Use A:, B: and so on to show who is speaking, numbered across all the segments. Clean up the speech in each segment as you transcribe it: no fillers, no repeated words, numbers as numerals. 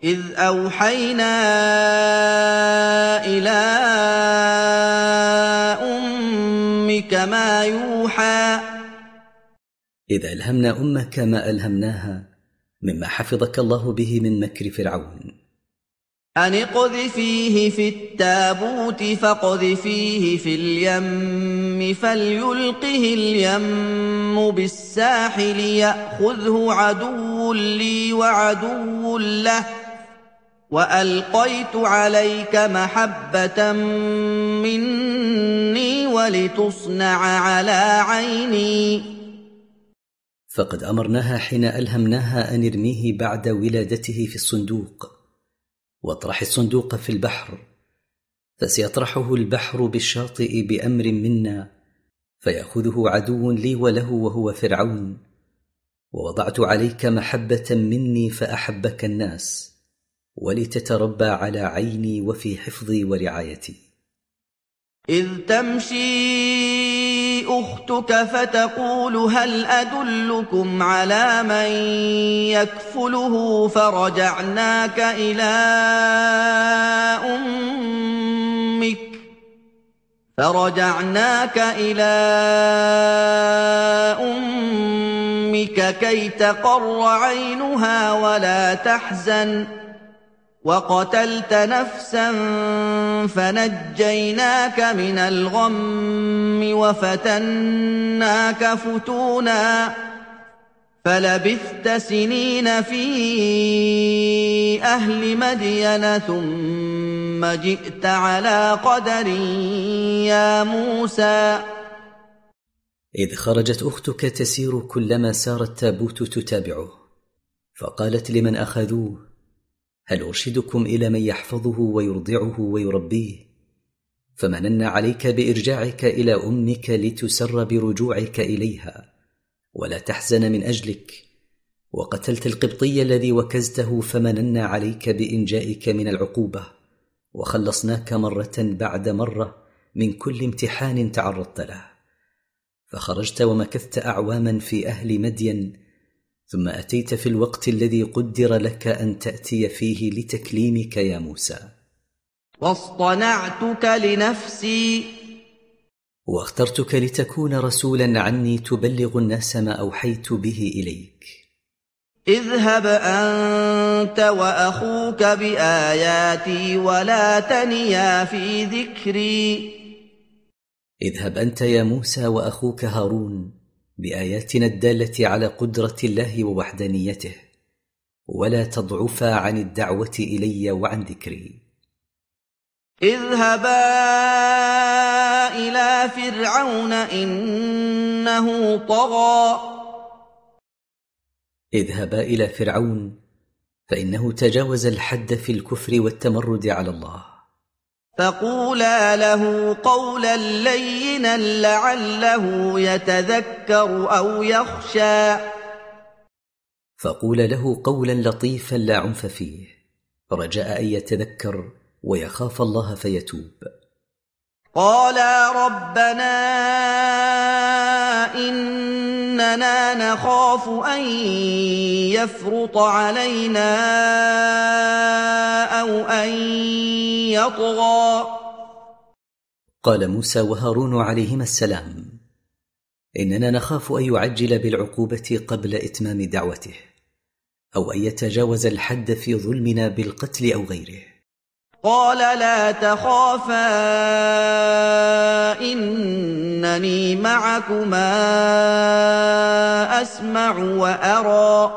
A: إذ أوحينا إلى أمك ما يوحى
B: إذ ألهمنا أمك ما ألهمناها مما حفظك الله به من مكر فرعون.
A: أن اقذفيه في التابوت فاقذفيه في اليم فليلقه اليم بالساحل يأخذه عدو لي وعدو له وألقيت عليك محبة مني ولتصنع على عيني.
B: فقد أمرناها حين ألهمناها أن ارميه بعد ولادته في الصندوق، واطرح الصندوق في البحر، فسيطرحه البحر بالشاطئ بأمر منا، فيأخذه عدو لي وله وهو فرعون. ووضعت عليك محبة مني فأحبك الناس، ولتتربى على عيني وفي حفظي ورعايتي.
A: إذ تمشي أختك فتقول هل أدلكم على من يكفله فرجعناك إلى أمك كي تقر عينها ولا تحزن وقتلت نفسا فنجيناك من الغم وفتناك فتونا فلبثت سنين في أهل مدين ثم جئت على قدر يا موسى.
B: إذ خرجت أختك تسير كلما سار التابوت تتابعه، فقالت لمن أخذوه هل أرشدكم إلى من يحفظه ويرضعه ويربيه؟ فمننا عليك بإرجاعك إلى أمك لتسر برجوعك إليها ولا تحزن من أجلك، وقتلت القبطي الذي وكزته فمننا عليك بإنجائك من العقوبة، وخلصناك مرة بعد مرة من كل امتحان تعرضت له. فخرجت ومكثت أعواما في أهل مدين، ثم أتيت في الوقت الذي قدر لك أن تأتي فيه لتكليمك يا موسى.
A: واصطنعتك لنفسي
B: واخترتك لتكون رسولا عني تبلغ الناس ما أوحيت به إليك.
A: اذهب أنت وأخوك بآياتي ولا تنيا في ذكري.
B: اذهب أنت يا موسى وأخوك هارون بآياتنا الدالة على قدرة الله ووحدانيته، ولا تضعفا عن الدعوة إلي وعن ذكري.
A: اذهبا إلى فرعون إنه طغى.
B: اذهبا إلى فرعون فإنه تجاوز الحد في الكفر والتمرد على الله.
A: فقولا له قولا لينا لعله يتذكر أو يخشى.
B: فقول له قولا لطيفا لا عنف فيه، رجاء أن يتذكر ويخاف الله فيتوب.
A: قالا ربنا إننا نخاف أن يفرط علينا أو أن يطغى.
B: قال موسى وهارون عليهما السلام إننا نخاف أن يعجل بالعقوبة قبل إتمام دعوته، أو أن يتجاوز الحد في ظلمنا بالقتل أو غيره.
A: قال لا تخافا إنني معكما أسمع وأرى.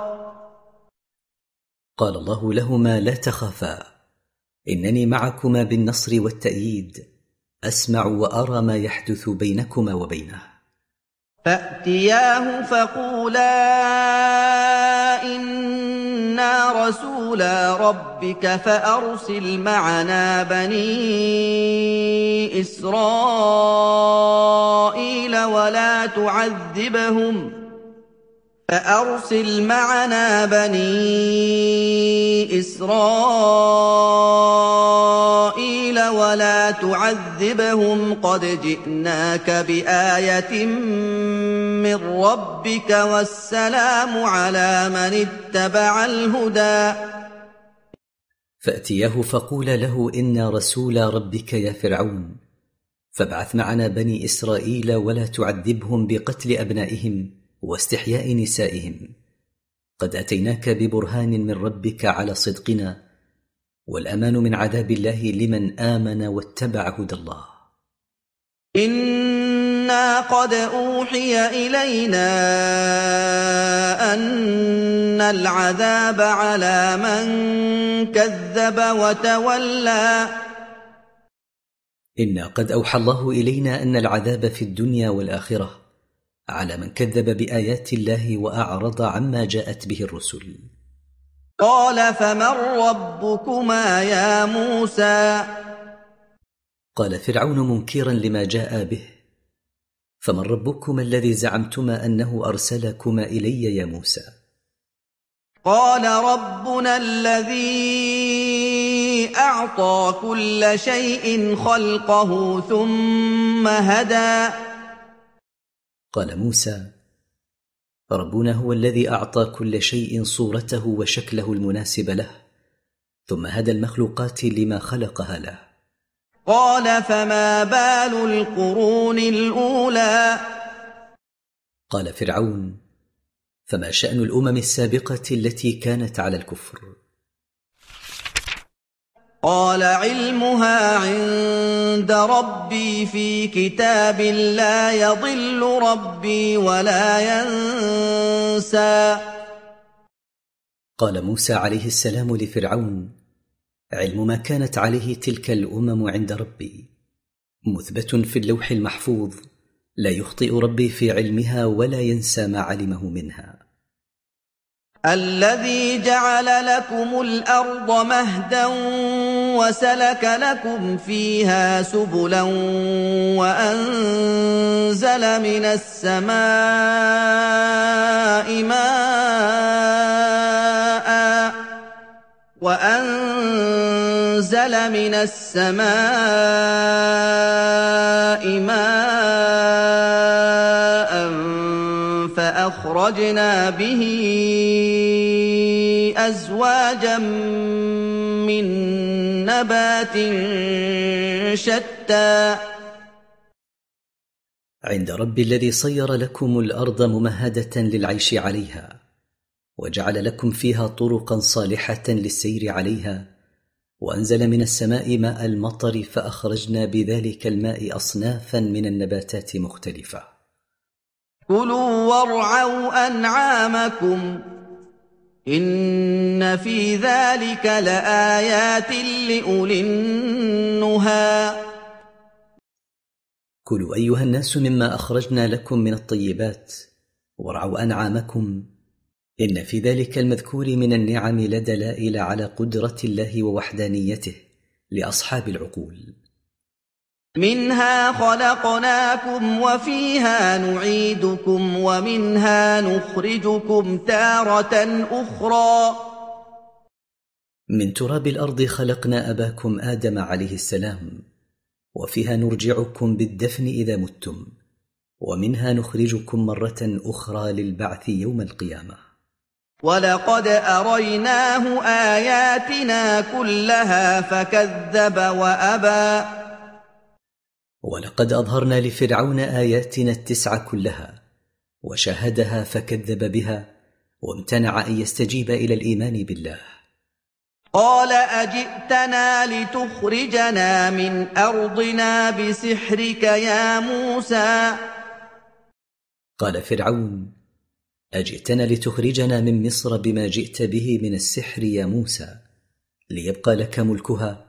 B: قال الله لهما لا تخافا إنني معكما بالنصر والتأييد، أسمع وأرى ما يحدث بينكما وبينه.
A: فأتياه فقولا إنا رسولا ربك فأرسل معنا بني إسرائيل ولا تعذبهم قد جئناك بآية من ربك والسلام على من اتبع الهدى.
B: فأتياه فقولا له إنا رسول ربك يا فرعون، فابعث معنا بني إسرائيل ولا تعذبهم بقتل أبنائهم واستحياء نسائهم، قد أتيناك ببرهان من ربك على صدقنا، والأمان من عذاب الله لمن آمن واتبع هدى الله.
A: إنا قد أوحي إلينا أن العذاب على من كذب وتولى.
B: إنا قد أوحى الله إلينا أن العذاب في الدنيا والآخرة على من كذب بآيات الله وأعرض عما جاءت به الرسل.
A: قال فمن ربكما يا موسى؟
B: قال فرعون منكرا لما جاء به: فمن ربكما الذي زعمتما أنه أرسلكما إلي يا موسى؟
A: قال ربنا الذي أعطى كل شيء خلقه ثم هدى.
B: قال موسى: ربنا هو الذي أعطى كل شيء صورته وشكله المناسب له، ثم هدى المخلوقات لما خلقها له.
A: قال فما بال القرون الأولى؟
B: قال فرعون: فما شأن الأمم السابقة التي كانت على الكفر؟
A: قال علمها عند ربي في كتاب لا يضل ربي ولا ينسى.
B: قال موسى عليه السلام لفرعون: علم ما كانت عليه تلك الأمم عند ربي مثبت في اللوح المحفوظ، لا يخطئ ربي في علمها ولا ينسى ما علمه منها.
A: الذي جعل لكم الأرض مهدا وسلك لكم فيها سبلا وأنزل من السماء ماء فأخرجنا به أزواجا من نبات شتى.
B: عند ربي الذي صير لكم الأرض ممهدة للعيش عليها، وجعل لكم فيها طرقا صالحة للسير عليها، وأنزل من السماء ماء المطر فأخرجنا بذلك الماء أصنافا من النباتات مختلفة.
A: كلوا وارعوا أنعامكم إن في ذلك لآيات لأولي النهى.
B: كلوا أيها الناس مما أخرجنا لكم من الطيبات، وارعوا أنعامكم، إن في ذلك المذكور من النعم لدلائل على قدرة الله ووحدانيته لأصحاب العقول.
A: منها خلقناكم وفيها نعيدكم ومنها نخرجكم تارة أخرى.
B: من تراب الأرض خلقنا أباكم آدم عليه السلام، وفيها نرجعكم بالدفن إذا متم، ومنها نخرجكم مرة أخرى للبعث يوم القيامة.
A: ولقد أريناه آياتنا كلها فكذب وأبى.
B: ولقد أظهرنا لفرعون آياتنا 9 كلها، وشاهدها فكذب بها، وامتنع أن يستجيب إلى الإيمان بالله.
A: قال أجئتنا لتخرجنا من أرضنا بسحرك يا موسى؟
B: قال فرعون: أجئتنا لتخرجنا من مصر بما جئت به من السحر يا موسى، ليبقى لك ملكها؟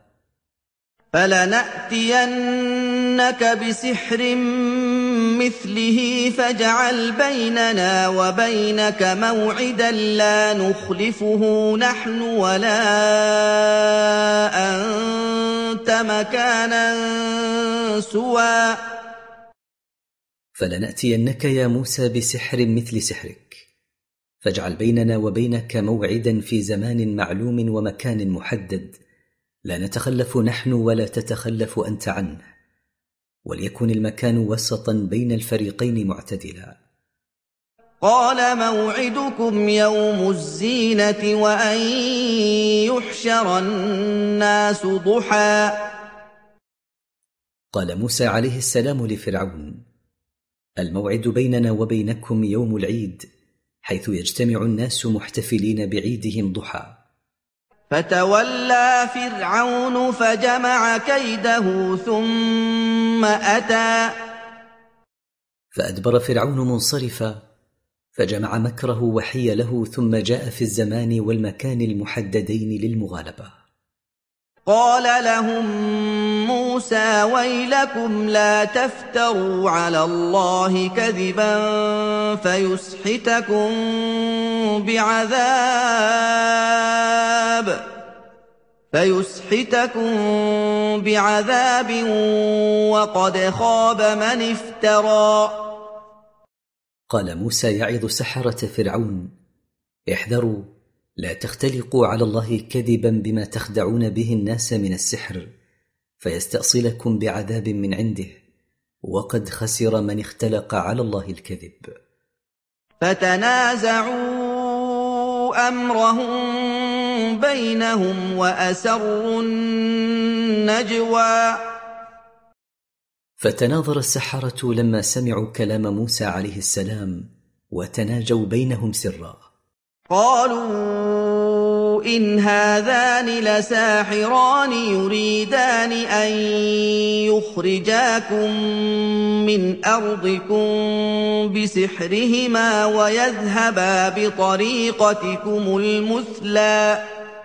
A: فلنأتينك بسحر مثله فاجعل بيننا وبينك موعدا لا نخلفه نحن ولا أنت مكانا سوى.
B: فلنأتينك يا موسى بسحر مثل سحرك، فاجعل بيننا وبينك موعدا في زمان معلوم ومكان محدد، لا نتخلف نحن ولا تتخلف أنت عنه، وليكن المكان وسطا بين الفريقين معتدلا.
A: قال موعدكم يوم الزينة وأن يحشر الناس ضحى.
B: قال موسى عليه السلام لفرعون: الموعد بيننا وبينكم يوم العيد، حيث يجتمع الناس محتفلين بعيدهم ضحى.
A: فتولى فرعون فجمع كيده ثم أتى.
B: فأدبر فرعون منصرفا، فجمع مكره وحيله، ثم جاء في الزمان والمكان المحددين للمغالبة.
A: قال لهم موسى: ويلكم لا تفتروا على الله كذبا فيسحتكم بعذاب وقد خاب من افترى.
B: قال موسى يعظ سحرة فرعون: احذروا، لا تختلقوا على الله كذبا بما تخدعون به الناس من السحر، فيستأصلكم بعذاب من عنده، وقد خسر من اختلق على الله الكذب.
A: فتنازعوا أمرهم بينهم وأسروا النجوى.
B: فتناظر السحرة لما سمعوا كلام موسى عليه السلام، وتناجوا بينهم سرا.
A: قالوا إن هذان لساحران يريدان أن يخرجاكم من أرضكم بسحرهما ويذهبا بطريقتكم المثلى.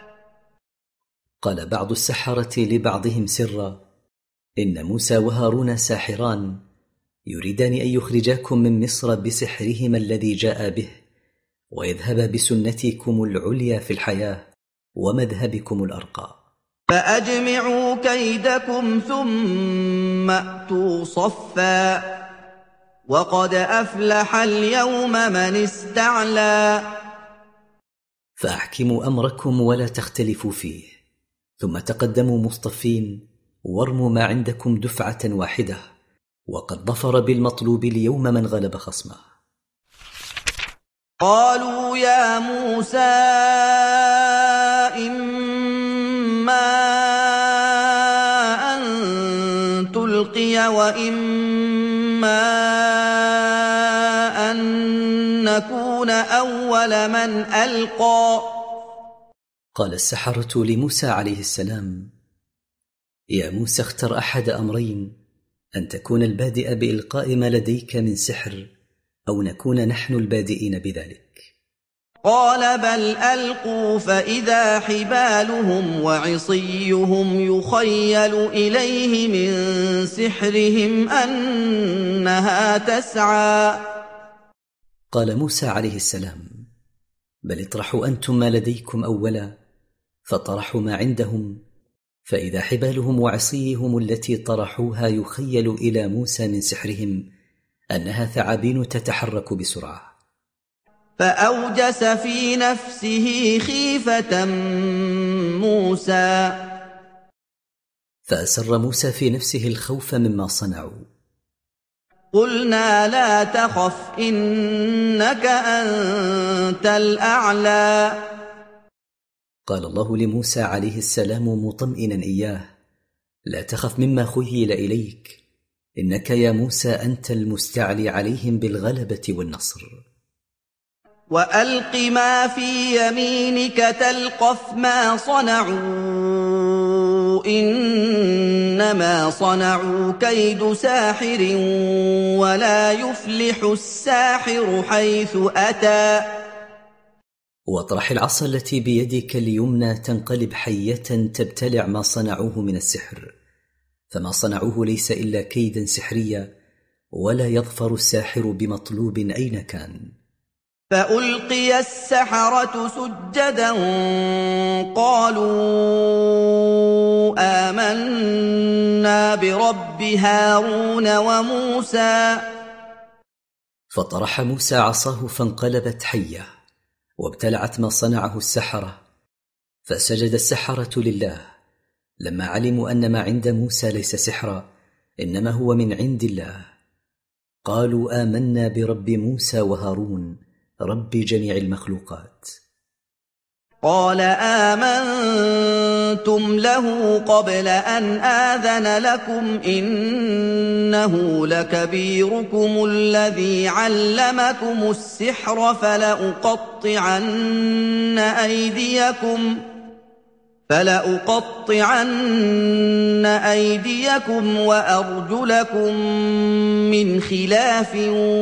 B: قال بعض السحرة لبعضهم سرا: إن موسى وهارون ساحران يريدان أن يخرجاكم من مصر بسحرهما الذي جاء به، ويذهبا بسنتكم العليا في الحياة ومذهبكم الأرقى.
A: فأجمعوا كيدكم ثم أتوا صفا، وقد أفلح اليوم من استعلى.
B: فأحكموا أمركم ولا تختلفوا فيه، ثم تقدموا مصطفين، وارموا ما عندكم دفعة واحدة، وقد ظفر بالمطلوب اليوم من غلب خصمه.
A: قالوا يا موسى إما أن تلقي وإما أن نكون أول من ألقى.
B: قال السحرة لموسى عليه السلام: يا موسى، اختر أحد أمرين، أن تكون البادئ بإلقاء ما لديك من سحر، أو نكون نحن البادئين بذلك.
A: قال بل ألقوا فإذا حبالهم وعصيهم يخيل إليه من سحرهم أنها تسعى.
B: قال موسى عليه السلام: بل اطرحوا أنتم ما لديكم أولا. فطرحوا ما عندهم، فإذا حبالهم وعصيهم التي طرحوها يخيل إلى موسى من سحرهم أنها ثعابين تتحرك بسرعة.
A: فأوجس في نفسه خيفة موسى.
B: فأسر موسى في نفسه الخوف مما صنعوا.
A: قلنا لا تخف إنك أنت الأعلى.
B: قال الله لموسى عليه السلام مطمئنا إياه: لا تخف مما خيل إليك، إنك يا موسى أنت المستعلي عليهم بالغلبة والنصر.
A: وألق ما في يمينك تلقف ما صنعوا إنما صنعوا كيد ساحر ولا يفلح الساحر حيث أتى.
B: واطرح العصا التي بيدك اليمنى تنقلب حية تبتلع ما صنعوه من السحر، فما صنعوه ليس إلا كيدا سحريا، ولا يظفر الساحر بمطلوب أين كان.
A: فألقي السحرة سجدا قالوا آمنا برب هارون وموسى.
B: فطرح موسى عصاه فانقلبت حية وابتلعت ما صنعه السحرة، فسجد السحرة لله لما علموا أن ما عند موسى ليس سحرا، إنما هو من عند الله. قالوا آمنا برب موسى وهارون رب جميع المخلوقات.
A: قال آمنتم له قبل أن آذن لكم إنه لكبيركم الذي علمكم السحر فلأقطعن أيديكم وأرجلكم من خلاف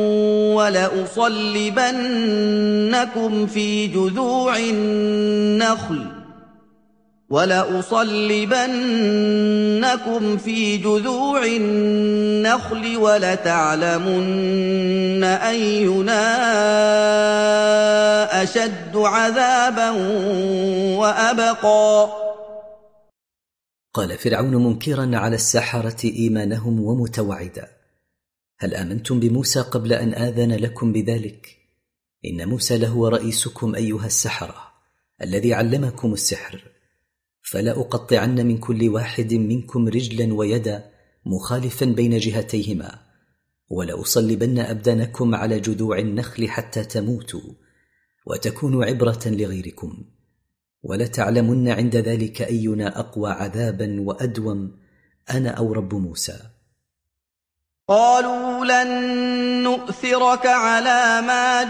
A: ولأصلبنكم في جذوع النخل ولتعلمن أينا أشد عذابا وأبقى.
B: قال فرعون منكرا على السحرة إيمانهم ومتوعدا: هل آمنتم بموسى قبل أن آذن لكم بذلك؟ إن موسى لهو رئيسكم أيها السحرة الذي علمكم السحر، فلا أقطعن من كل واحد منكم رجلا ويدا مخالفا بين جهتيهما، ولأصلبن أبدانكم على جذوع النخل حتى تموتوا وتكونوا عبرة لغيركم، ولتعلمن عند ذلك أينا أقوى عذابا وأدوم، أنا أو رب موسى.
A: قالوا لن نؤثرك على ما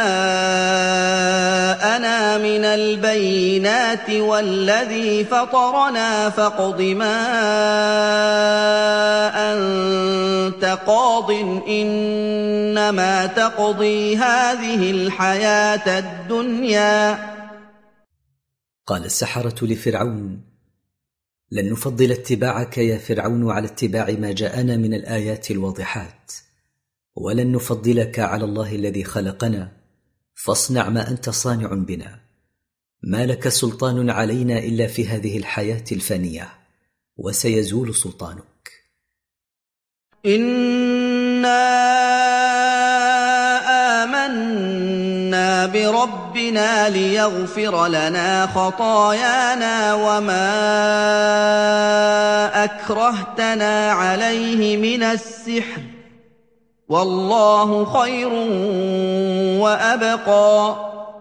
A: جاءنا من البينات والذي فطرنا فاقض ما أنت قاض إنما تقضي هذه الحياة الدنيا.
B: قال السحرة لفرعون: لن نفضل اتباعك يا فرعون على اتباع ما جاءنا من الآيات الواضحات، ولن نفضلك على الله الذي خلقنا، فاصنع ما أنت صانع بنا، ما لك سلطان علينا إلا في هذه الحياة الفانية، وسيزول سلطانك.
A: إنا آمنا بربنا ليغفر لنا خطايانا وما أكرهتنا عليه من السحر والله خير وأبقى.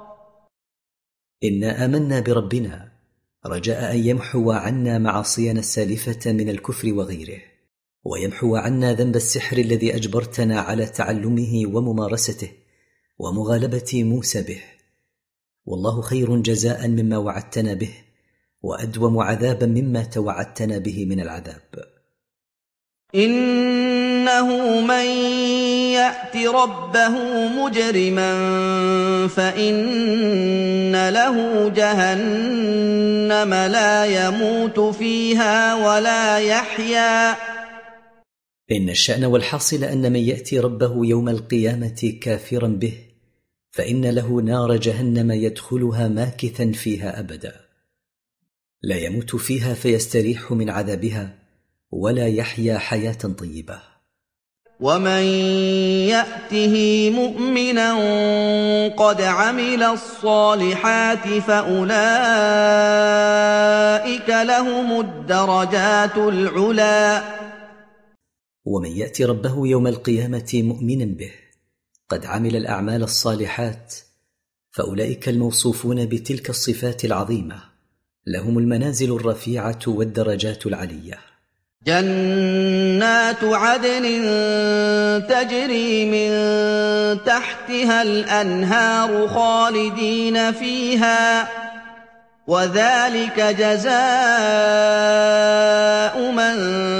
B: إنا آمنا بربنا رجاء أن يمحو عنا معاصينا السالفة من الكفر وغيره، ويمحو عنا ذنب السحر الذي أجبرتنا على تعلمه وممارسته ومغالبة موسى به، والله خير جزاء مما وعدتنا به، وأدوم عذابا مما توعدتنا به من العذاب.
A: إنه من يأت ربه مجرما فإن له جهنم لا يموت فيها ولا يحيا.
B: إن الشأن والحاصل أن من يأتي ربه يوم القيامة كافرا به فإن له نار جهنم يدخلها ماكثا فيها أبدا، لا يموت فيها فيستريح من عذابها ولا يحيا حياة طيبة.
A: ومن يأته مؤمنا قد عمل الصالحات فأولئك لهم الدرجات العلى.
B: ومن يأتي ربه يوم القيامة مؤمنا به قد عمل الأعمال الصالحات فأولئك الموصوفون بتلك الصفات العظيمة لهم المنازل الرفيعة والدرجات العلية.
A: جنات عدن تجري من تحتها الأنهار خالدين فيها وذلك جزاء من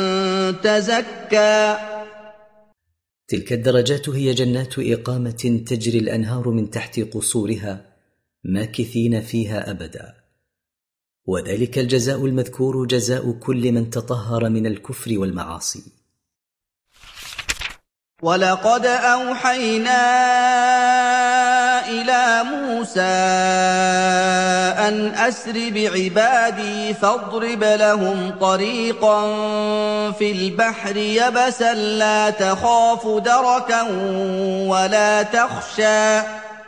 A: تزكى.
B: تلك الدرجات هي جنات إقامة تجري الأنهار من تحت قصورها ماكثين فيها أبدا، وذلك الجزاء المذكور جزاء كل من تطهر من الكفر والمعاصي.
A: ولقد أوحينا إلى موسى أن أسر بعبادي فاضرب لهم طريقا في البحر يبسا لا تخاف دركا ولا تخشى.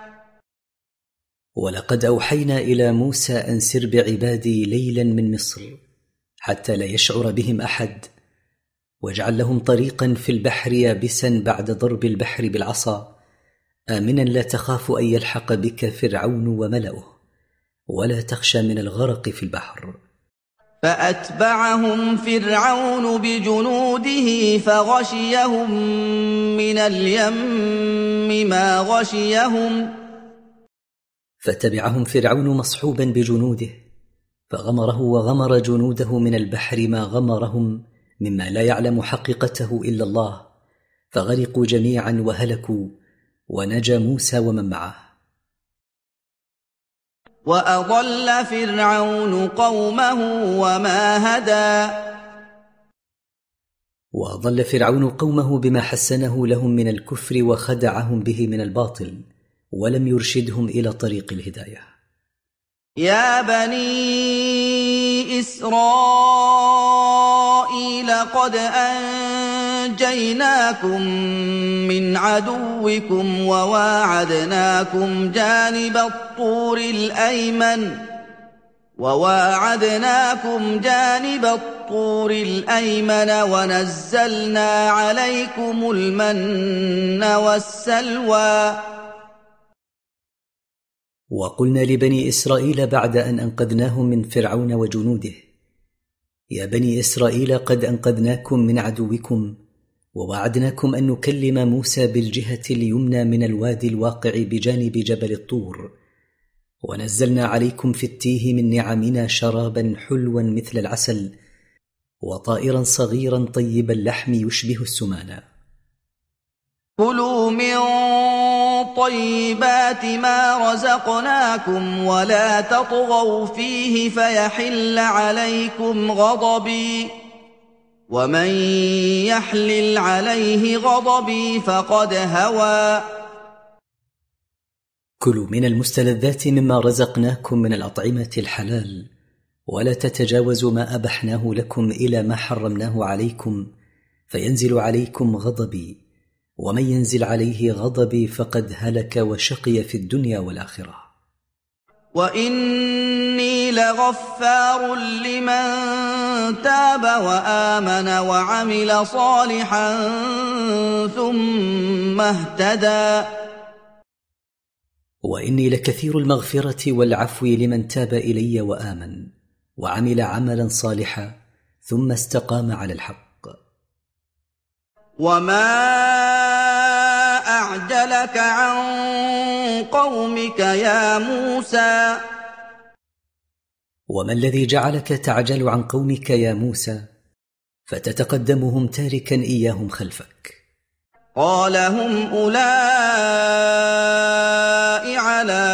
B: ولقد أوحينا إلى موسى أن سر بعبادي ليلا من مصر حتى لا يشعر بهم أحد، واجعل لهم طريقا في البحر يابسا بعد ضرب البحر بالعصا، آمنا لا تخاف أن يلحق بك فرعون وملأه، ولا تخشى من الغرق في البحر.
A: فأتبعهم فرعون بجنوده فغشيهم من اليم ما غشيهم.
B: فتبعهم فرعون مصحوبا بجنوده، فغمره وغمر جنوده من البحر ما غمرهم مما لا يعلم حقيقته إلا الله، فغرقوا جميعا وهلكوا، ونجا موسى ومن معه.
A: وأضل فرعون قومه وما هدى.
B: وأضل فرعون قومه بما حسنه لهم من الكفر وخدعهم به من الباطل، ولم يرشدهم إلى طريق الهداية.
A: يا بني إسرائيل قد أنجيناكم من عدوكم وواعدناكم جانب الطور الأيمن ونزلنا عليكم المن والسلوى.
B: وقلنا لبني إسرائيل بعد أن أنقذناهم من فرعون وجنوده: يا بني إسرائيل قد أنقذناكم من عدوكم، ووعدناكم أن نكلم موسى بالجهة اليمنى من الوادي الواقع بجانب جبل الطور، ونزلنا عليكم في التيه من نعمنا شرابا حلوا مثل العسل، وطائرا صغيرا طيب اللحم يشبه السمانة.
A: كلوا من طيبات ما رزقناكم ولا تطغوا فيه فيحل عليكم غضبي، ومن يحلل عليه غضبي فقد هوى.
B: كلوا من المستلذات مما رزقناكم من الأطعمة الحلال، ولا تتجاوزوا ما أبحناه لكم إلى ما حرمناه عليكم فينزل عليكم غضبي، ومن ينزل عليه غضبي فقد هلك وشقي في الدنيا والآخرة.
A: وإني لغفار لمن تاب وآمن وعمل صالحا ثم اهتدى.
B: وإني لكثير المغفرة والعفو لمن تاب إلي وآمن وعمل عملا صالحا ثم استقام على الحق.
A: وما أعجلك عن قومك يا موسى؟
B: وما الذي جعلك تعجل عن قومك يا موسى فتتقدمهم تاركا إياهم خلفك؟
A: قال هم أولئك على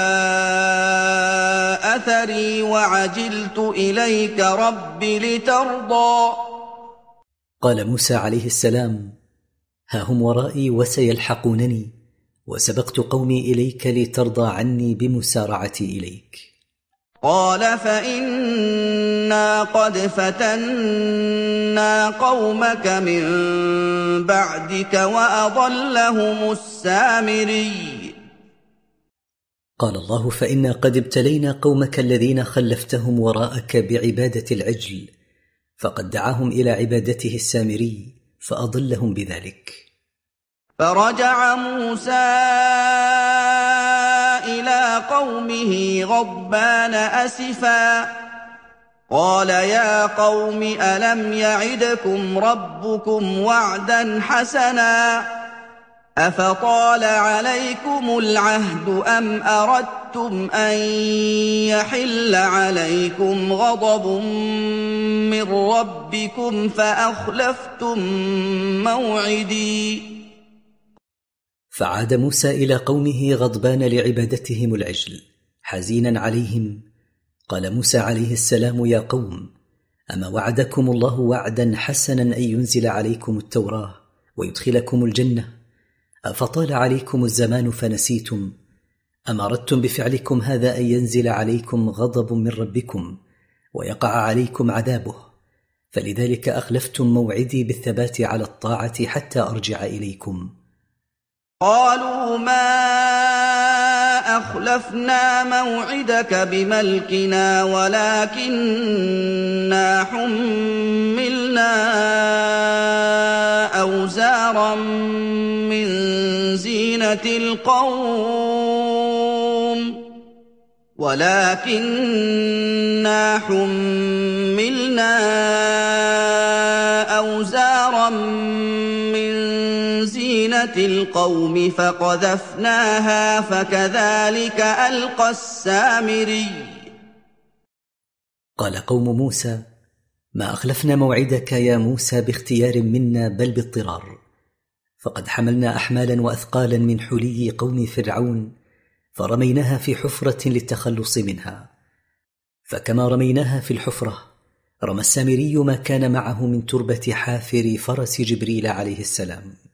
A: أثري وعجلت إليك رب لترضى.
B: قال موسى عليه السلام: ها هم ورائي وسيلحقونني، وسبقت قومي إليك لترضى عني بمسارعتي إليك.
A: قال فإنا قد فتنا قومك من بعدك وأضلهم السامري.
B: قال الله: فإنا قد ابتلينا قومك الذين خلفتهم وراءك بعبادة العجل، فقد دعاهم إلى عبادته السامري فأضلهم بذلك.
A: فرجع موسى إلى قومه غضبان أسفا قال يا قوم ألم يعدكم ربكم وعدا حسنا أفطال عليكم العهد أم أردتم أن يحل عليكم غضب من ربكم فأخلفتم موعدي.
B: فعاد موسى إلى قومه غضبان لعبادتهم العجل حزينا عليهم. قال موسى عليه السلام: يا قوم، أما وعدكم الله وعدا حسنا أن ينزل عليكم التوراة ويدخلكم الجنة، أفطال عليكم الزمان فنسيتم؟ أم أردتم بفعلكم هذا أن ينزل عليكم غضب من ربكم ويقع عليكم عذابه؟ فلذلك أخلفتم موعدي بالثبات على الطاعة حتى أرجع إليكم.
A: قالوا ما أخلفنا موعدك بملكنا ولكننا حملنا زينة القوم ولكننا حملنا أوزارا من زينة القوم فقذفناها فكذلك ألقى السامري.
B: قال قوم موسى: ما أخلفنا موعدك يا موسى باختيار منا بل باضطرار، فقد حملنا أحمالا وأثقالا من حلي قوم فرعون فرميناها في حفرة للتخلص منها، فكما رميناها في الحفرة رمى السامري ما كان معه من تربة حافر فرس جبريل عليه السلام.